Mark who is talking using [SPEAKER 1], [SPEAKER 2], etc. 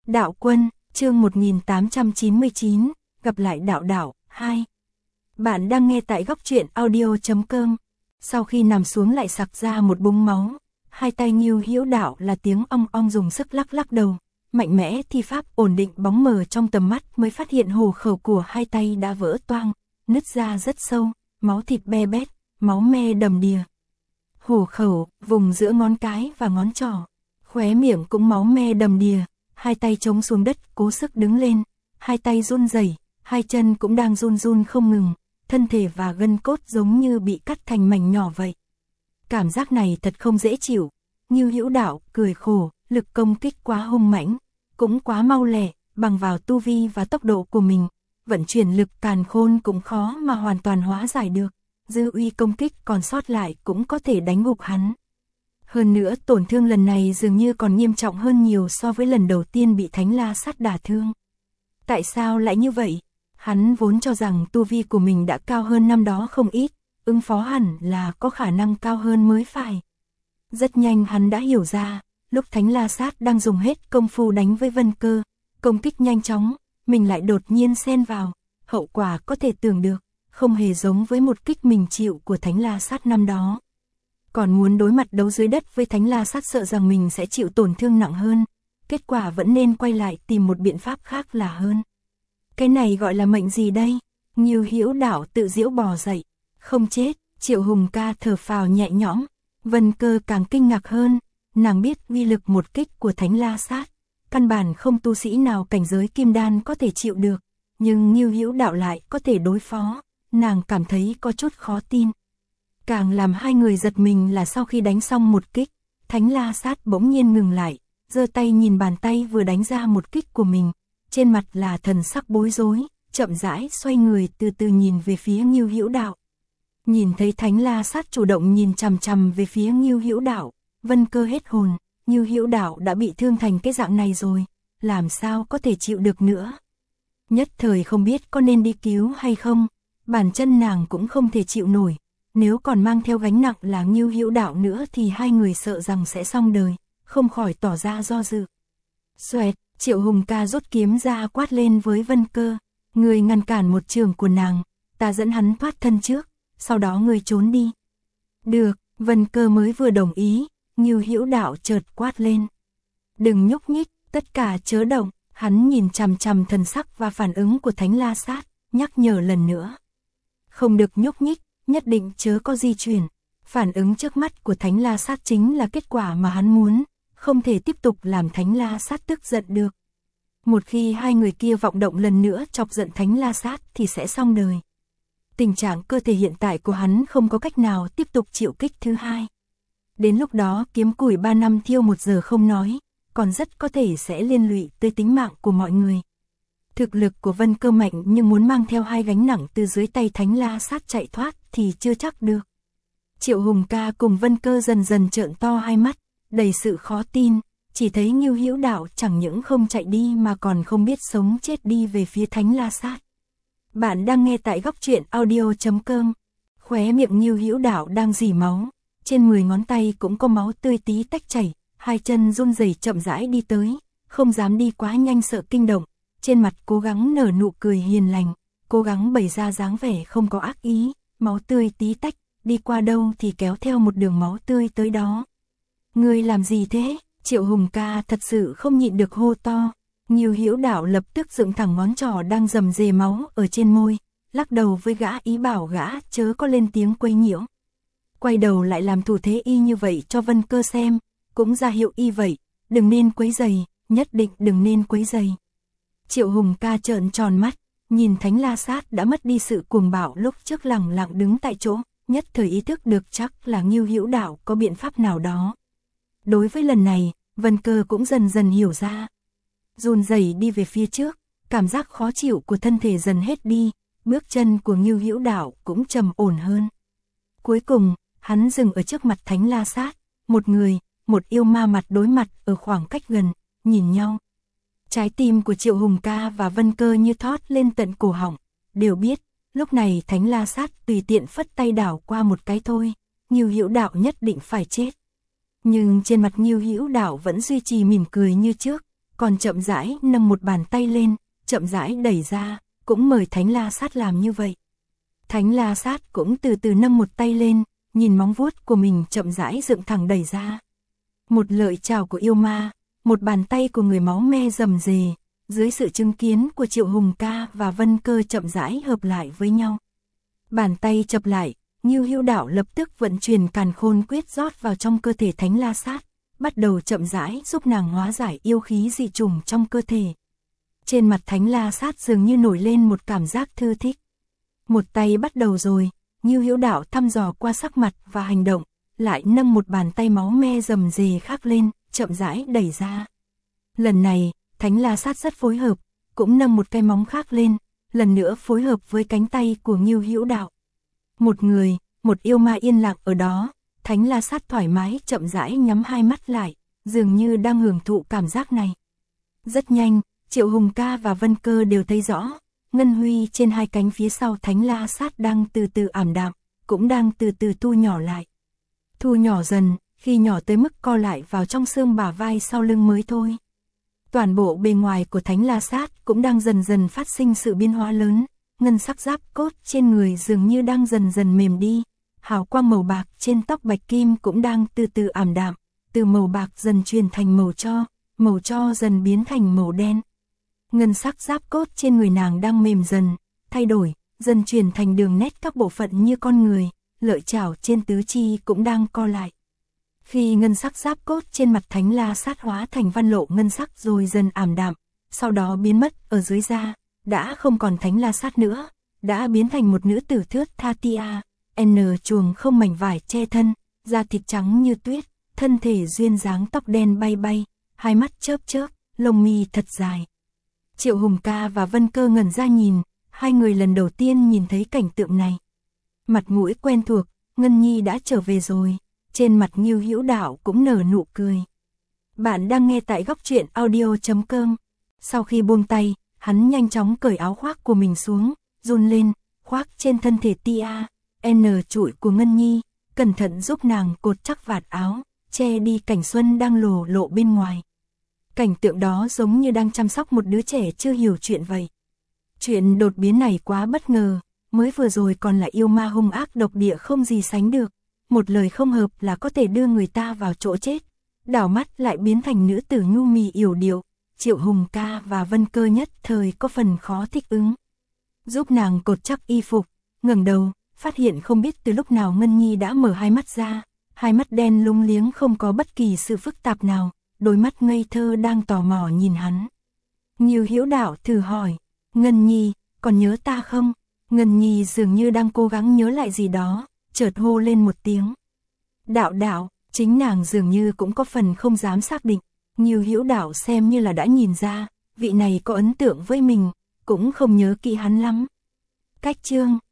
[SPEAKER 1] Đạo quân, chương 1899, gặp lại đạo đạo, 2. Bạn đang nghe tại góc truyện audio.com. Sau khi nằm xuống lại sặc ra một búng máu, hai tay Ngưu Hữu Đạo là tiếng ong ong dùng sức lắc lắc đầu, mạnh mẽ thi pháp ổn định bóng mờ trong tầm mắt mới phát hiện hổ khẩu của hai tay đã vỡ toang, nứt ra rất sâu, máu thịt be bét, máu me đầm đìa. Hổ khẩu, vùng giữa ngón cái và ngón trỏ, khóe miệng cũng máu me đầm đìa, hai tay chống xuống đất cố sức đứng lên, hai tay run rẩy, hai chân cũng đang run run không ngừng, thân thể và gân cốt giống như bị cắt thành mảnh nhỏ vậy. Cảm giác này thật không dễ chịu. Ngưu Hữu Đạo cười khổ, lực công kích quá hung mãnh, cũng quá mau lẹ, bằng vào tu vi và tốc độ của mình, vận chuyển lực càn khôn cũng khó mà hoàn toàn hóa giải được, dư uy công kích còn sót lại cũng có thể đánh gục hắn. Hơn nữa tổn thương lần này dường như còn nghiêm trọng hơn nhiều so với lần đầu tiên bị Thánh La Sát đả thương. Tại sao lại như vậy? Hắn vốn cho rằng tu vi của mình đã cao hơn năm đó không ít, ứng phó hẳn là có khả năng cao hơn mới phải. Rất nhanh hắn đã hiểu ra, lúc Thánh La Sát đang dùng hết công phu đánh với Vân Cơ, công kích nhanh chóng, mình lại đột nhiên xen vào, hậu quả có thể tưởng được, không hề giống với một kích mình chịu của Thánh La Sát năm đó. Còn muốn đối mặt đấu dưới đất với Thánh La Sát sợ rằng mình sẽ chịu tổn thương nặng hơn, kết quả vẫn nên quay lại tìm một biện pháp khác là hơn. Cái này gọi là mệnh gì đây? Ngưu Hữu Đạo tự giễu bò dậy, không chết. Triệu Hùng Ca thở phào nhẹ nhõm, Vân Cơ càng kinh ngạc hơn, nàng biết uy lực một kích của Thánh La Sát, căn bản không tu sĩ nào cảnh giới kim đan có thể chịu được, nhưng Ngưu Hữu Đạo lại có thể đối phó, nàng cảm thấy có chút khó tin. Càng làm hai người giật mình là sau khi đánh xong một kích, Thánh La Sát bỗng nhiên ngừng lại, giơ tay nhìn bàn tay vừa đánh ra một kích của mình, trên mặt là thần sắc bối rối, chậm rãi xoay người từ từ nhìn về phía Ngưu Hữu Đạo. Nhìn thấy Thánh La Sát chủ động nhìn chằm chằm về phía Ngưu Hữu Đạo, Vân Cơ hết hồn, Ngưu Hữu Đạo đã bị thương thành cái dạng này rồi, làm sao có thể chịu được nữa. Nhất thời không biết có nên đi cứu hay không, bàn chân nàng cũng không thể chịu nổi, nếu còn mang theo gánh nặng là Ngưu Hữu Đạo nữa thì hai người sợ rằng sẽ xong đời, không khỏi tỏ ra do dự. Xoẹt, Triệu Hùng Ca rút kiếm ra quát lên với Vân Cơ, người ngăn cản một trường của nàng, ta dẫn hắn thoát thân trước, sau đó người trốn đi. Được, Vân Cơ mới vừa đồng ý, Ngưu Hữu Đạo chợt quát lên. Đừng nhúc nhích, tất cả chớ động, hắn nhìn chằm chằm thần sắc và phản ứng của Thánh La Sát, nhắc nhở lần nữa. Không được nhúc nhích, nhất định chớ có di chuyển. Phản ứng trước mắt của Thánh La Sát chính là kết quả mà hắn muốn, không thể tiếp tục làm Thánh La Sát tức giận được. Một khi hai người kia vọng động lần nữa chọc giận Thánh La Sát thì sẽ xong đời. Tình trạng cơ thể hiện tại của hắn không có cách nào tiếp tục chịu kích thứ hai. Đến lúc đó kiếm củi 3 năm thiêu 1 giờ không nói, còn rất có thể sẽ liên lụy tới tính mạng của mọi người. Thực lực của Vân Cơ mạnh nhưng muốn mang theo hai gánh nặng từ dưới tay Thánh La Sát chạy thoát thì chưa chắc được. Triệu Hùng Ca cùng Vân Cơ dần dần trợn to hai mắt, đầy sự khó tin, chỉ thấy Ngưu Hữu Đạo chẳng những không chạy đi mà còn không biết sống chết đi về phía Thánh La Sát. Bạn đang nghe tại góc truyện audio.com. Khóe miệng Ngưu Hữu Đạo đang rỉ máu, trên 10 ngón tay cũng có máu tươi tí tách chảy, hai chân run rẩy chậm rãi đi tới, không dám đi quá nhanh sợ kinh động, trên mặt cố gắng nở nụ cười hiền lành, cố gắng bày ra dáng vẻ không có ác ý, máu tươi tí tách, đi qua đâu thì kéo theo một đường máu tươi tới đó. Ngươi làm gì thế? Triệu Hùng Ca thật sự không nhịn được hô to. Ngưu Hữu Đạo lập tức dựng thẳng ngón trỏ đang rầm rề máu ở trên môi, lắc đầu với gã ý bảo gã chớ có lên tiếng quấy nhiễu. Quay đầu lại làm thủ thế y như vậy cho Vân Cơ xem, cũng ra hiệu y vậy, đừng nên quấy rầy, nhất định đừng nên quấy rầy. Triệu Hùng Ca trợn tròn mắt, nhìn Thánh La Sát đã mất đi sự cuồng bạo lúc trước lẳng lặng đứng tại chỗ, nhất thời ý thức được chắc là Ngưu Hữu Đạo có biện pháp nào đó. Đối với lần này, Vân Cơ cũng dần dần hiểu ra. Run rẩy đi về phía trước, cảm giác khó chịu của thân thể dần hết đi, bước chân của Ngưu Hữu Đạo cũng trầm ổn hơn. Cuối cùng, hắn dừng ở trước mặt Thánh La Sát, một người, một yêu ma mặt đối mặt ở khoảng cách gần, nhìn nhau. Trái tim của Triệu Hùng Ca và Vân Cơ như thót lên tận cổ họng, đều biết, lúc này Thánh La Sát tùy tiện phất tay đảo qua một cái thôi, Ngưu Hữu Đạo nhất định phải chết. Nhưng trên mặt Ngưu Hữu Đạo vẫn duy trì mỉm cười như trước, còn chậm rãi nâng một bàn tay lên, chậm rãi đẩy ra, cũng mời Thánh La Sát làm như vậy. Thánh La Sát cũng từ từ nâng một tay lên, nhìn móng vuốt của mình chậm rãi dựng thẳng đẩy ra. Một lợi chảo của yêu ma, một bàn tay của người máu me rầm rề, dưới sự chứng kiến của Triệu Hùng Ca và Vân Cơ chậm rãi hợp lại với nhau. Bàn tay chập lại, Ngưu Hữu Đạo lập tức vận chuyển Càn Khôn Quyết rót vào trong cơ thể Thánh La Sát, bắt đầu chậm rãi giúp nàng hóa giải yêu khí dị trùng trong cơ thể. Trên mặt Thánh La Sát dường như nổi lên một cảm giác thư thích. Một tay bắt đầu rồi, Ngưu Hữu Đạo thăm dò qua sắc mặt và hành động, lại nâng một bàn tay máu me rầm rề khác lên, chậm rãi đẩy ra. Lần này, Thánh La Sát rất phối hợp, cũng nâng một cái móng khác lên, lần nữa phối hợp với cánh tay của Ngưu Hữu Đạo. Một người, một yêu ma yên lặng ở đó, Thánh La Sát thoải mái chậm rãi nhắm hai mắt lại, dường như đang hưởng thụ cảm giác này. Rất nhanh, Triệu Hùng Ca và Vân Cơ đều thấy rõ, ngân huy trên hai cánh phía sau Thánh La Sát đang từ từ ảm đạm, cũng đang từ từ thu nhỏ lại. Thu nhỏ dần, khi nhỏ tới mức co lại vào trong xương bả vai sau lưng mới thôi. Toàn bộ bề ngoài của Thánh La Sát cũng đang dần dần phát sinh sự biến hóa lớn, ngân sắc giáp cốt trên người dường như đang dần dần mềm đi, hào quang màu bạc trên tóc bạch kim cũng đang từ từ ảm đạm, từ màu bạc dần chuyển thành màu tro dần biến thành màu đen. Ngân sắc giáp cốt trên người nàng đang mềm dần, thay đổi, dần chuyển thành đường nét các bộ phận như con người, lợi chảo trên tứ chi cũng đang co lại. Khi ngân sắc giáp cốt trên mặt Thánh La Sát hóa thành văn lộ ngân sắc rồi dần ảm đạm, sau đó biến mất ở dưới da, đã không còn Thánh La Sát nữa, đã biến thành một nữ tử thướt tha tia, chuồng không mảnh vải che thân, da thịt trắng như tuyết, thân thể duyên dáng tóc đen bay bay, hai mắt chớp chớp, lông mi thật dài. Triệu Hùng Ca và Vân Cơ ngẩn ra nhìn, hai người lần đầu tiên nhìn thấy cảnh tượng này. Mặt mũi quen thuộc, Ngân Nhi đã trở về rồi, trên mặt Ngưu Hữu Đạo cũng nở nụ cười. Bạn đang nghe tại Góc Truyện Audio.com. Sau khi buông tay, hắn nhanh chóng cởi áo khoác của mình xuống, run lên, khoác trên thân thể tia, trụi của Ngân Nhi, cẩn thận giúp nàng cột chắc vạt áo, che đi cảnh xuân đang lộ bên ngoài. Cảnh tượng đó giống như đang chăm sóc một đứa trẻ chưa hiểu chuyện vậy. Chuyện đột biến này quá bất ngờ, mới vừa rồi còn là yêu ma hung ác độc địa không gì sánh được, một lời không hợp là có thể đưa người ta vào chỗ chết, đảo mắt lại biến thành nữ tử nhu mì yểu điệu. Triệu Hùng Ca và Vân Cơ nhất thời có phần khó thích ứng. Giúp nàng cột chắc y phục, ngẩng đầu, phát hiện không biết từ lúc nào Ngân Nhi đã mở hai mắt ra, hai mắt đen lúng liếng không có bất kỳ sự phức tạp nào, đôi mắt ngây thơ đang tò mò nhìn hắn. Ngưu Hữu Đạo thử hỏi, Ngân Nhi, còn nhớ ta không? Ngân Nhi dường như đang cố gắng nhớ lại gì đó, chợt hô lên một tiếng. Đạo, chính nàng dường như cũng có phần không dám xác định. Ngưu Hữu Đạo xem như là đã nhìn ra, vị này có ấn tượng với mình, cũng không nhớ kỹ hắn lắm. Cách chương